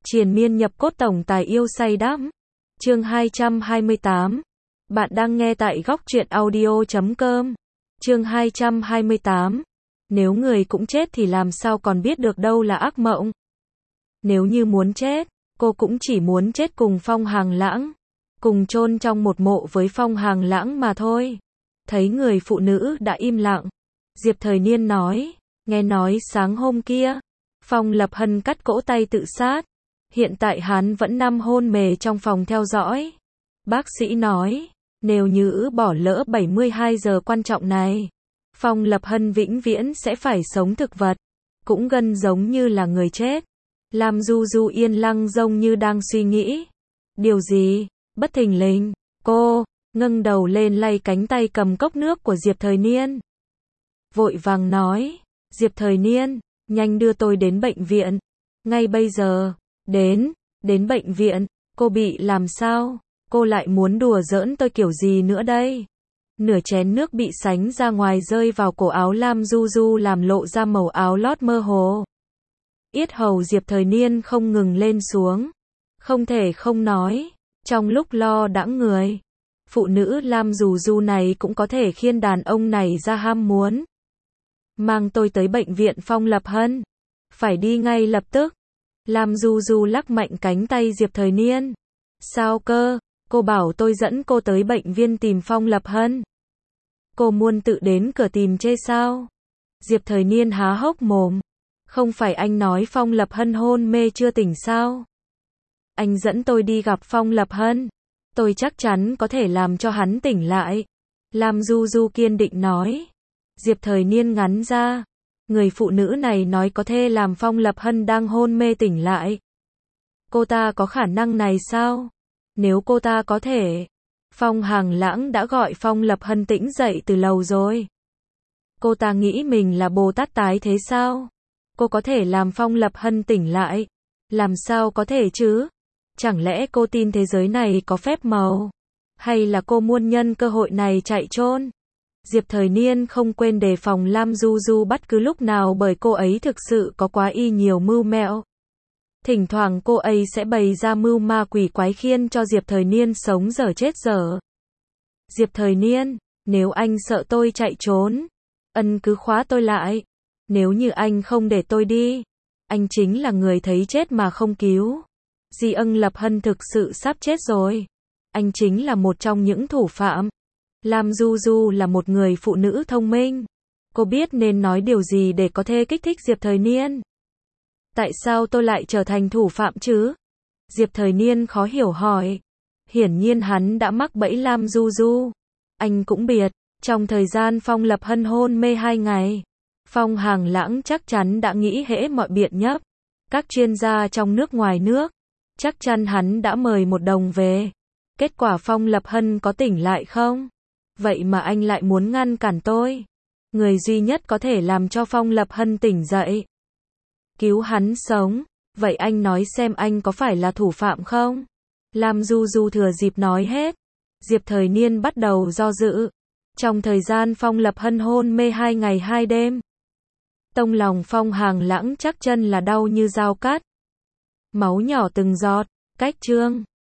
Triền miên nhập cốt tổng tài yêu say đắm. Chương 228. Bạn đang nghe tại góc truyện audio.com. Chương 228. Nếu người cũng chết thì làm sao còn biết được đâu là ác mộng. Nếu như muốn chết, cô cũng chỉ muốn chết cùng Phong Hàng Lãng, cùng chôn trong một mộ với Phong Hàng Lãng mà thôi. Thấy người phụ nữ đã im lặng, Diệp Thời Niên nói, nghe nói sáng hôm kia, Phong Lập Hân cắt cổ tay tự sát. Hiện tại hắn vẫn nằm hôn mê trong phòng theo dõi. Bác sĩ nói, nếu như bỏ lỡ 72 giờ quan trọng này, Phong Lập Hân vĩnh viễn sẽ phải sống thực vật, cũng gần giống như là người chết. Lam Du Du yên lặng giống như đang suy nghĩ điều gì. Bất thình lình, cô ngẩng đầu lên lay cánh tay cầm cốc nước của Diệp Thời Niên. Vội vàng nói, Diệp Thời Niên, nhanh đưa tôi đến bệnh viện. Ngay bây giờ. Đến bệnh viện, cô bị làm sao? Cô lại muốn đùa giỡn tôi kiểu gì nữa đây? Nửa chén nước bị sánh ra ngoài rơi vào cổ áo Lam Du Du làm lộ ra màu áo lót mơ hồ. Yết hầu Diệp Thời Niên không ngừng lên xuống. Không thể không nói, trong lúc lo đãng người, phụ nữ Lam Du Du này cũng có thể khiến đàn ông này ra ham muốn. Mang tôi tới bệnh viện Phong Lập Hân. Phải đi ngay lập tức. Lam Du Du lắc mạnh cánh tay Diệp Thời Niên. Sao cơ? Cô bảo tôi dẫn cô tới bệnh viện tìm Phong Lập Hân. Cô muốn tự đến cửa tìm chê sao? Diệp Thời Niên há hốc mồm. Không phải anh nói Phong Lập Hân hôn mê chưa tỉnh sao? Anh dẫn tôi đi gặp Phong Lập Hân. Tôi chắc chắn có thể làm cho hắn tỉnh lại. Lam Du Du kiên định nói. Diệp Thời Niên ngắn ra. Người phụ nữ này nói có thể làm Phong Lập Hân đang hôn mê tỉnh lại. Cô ta có khả năng này sao? Nếu cô ta có thể, Phong Hàng Lãng đã gọi Phong Lập Hân tỉnh dậy từ lâu rồi. Cô ta nghĩ mình là Bồ Tát tái thế sao? Cô có thể làm Phong Lập Hân tỉnh lại. Làm sao có thể chứ? Chẳng lẽ cô tin thế giới này có phép màu? Hay là cô muốn nhân cơ hội này chạy trốn? Diệp Thời Niên không quên đề phòng Lam Du Du bất cứ lúc nào bởi cô ấy thực sự có quá nhiều mưu mẹo. Thỉnh thoảng cô ấy sẽ bày ra mưu ma quỷ quái khiến cho Diệp Thời Niên sống dở chết dở. Diệp Thời Niên, nếu anh sợ tôi chạy trốn, cứ khóa tôi lại. Nếu như anh không để tôi đi, anh chính là người thấy chết mà không cứu. Lập Hân thực sự sắp chết rồi. Anh chính là một trong những thủ phạm. Lam Du Du là một người phụ nữ thông minh. Cô biết nên nói điều gì để có thể kích thích Diệp Thời Niên. Tại sao tôi lại trở thành thủ phạm chứ? Diệp Thời Niên khó hiểu hỏi. Hiển nhiên hắn đã mắc bẫy Lam Du Du. Anh cũng biết, trong thời gian Phong Lập Hân hôn mê 2 ngày, Phong Hàng Lãng chắc chắn đã nghĩ hễ mọi biện nhấp. Các chuyên gia trong nước ngoài nước, chắc chắn hắn đã mời một đồng về. Kết quả Phong Lập Hân có tỉnh lại không? Vậy mà anh lại muốn ngăn cản tôi. Người duy nhất có thể làm cho Phong Lập Hân tỉnh dậy, cứu hắn sống. Vậy anh nói xem anh có phải là thủ phạm không? Lam Du Du thừa dịp nói hết. Diệp Thời Niên bắt đầu do dự. Trong thời gian Phong Lập Hân hôn mê 2 ngày 2 đêm, tông lòng Phong Hàng Lãng chắc chân là đau như dao cắt. Máu nhỏ từng giọt. Cách chương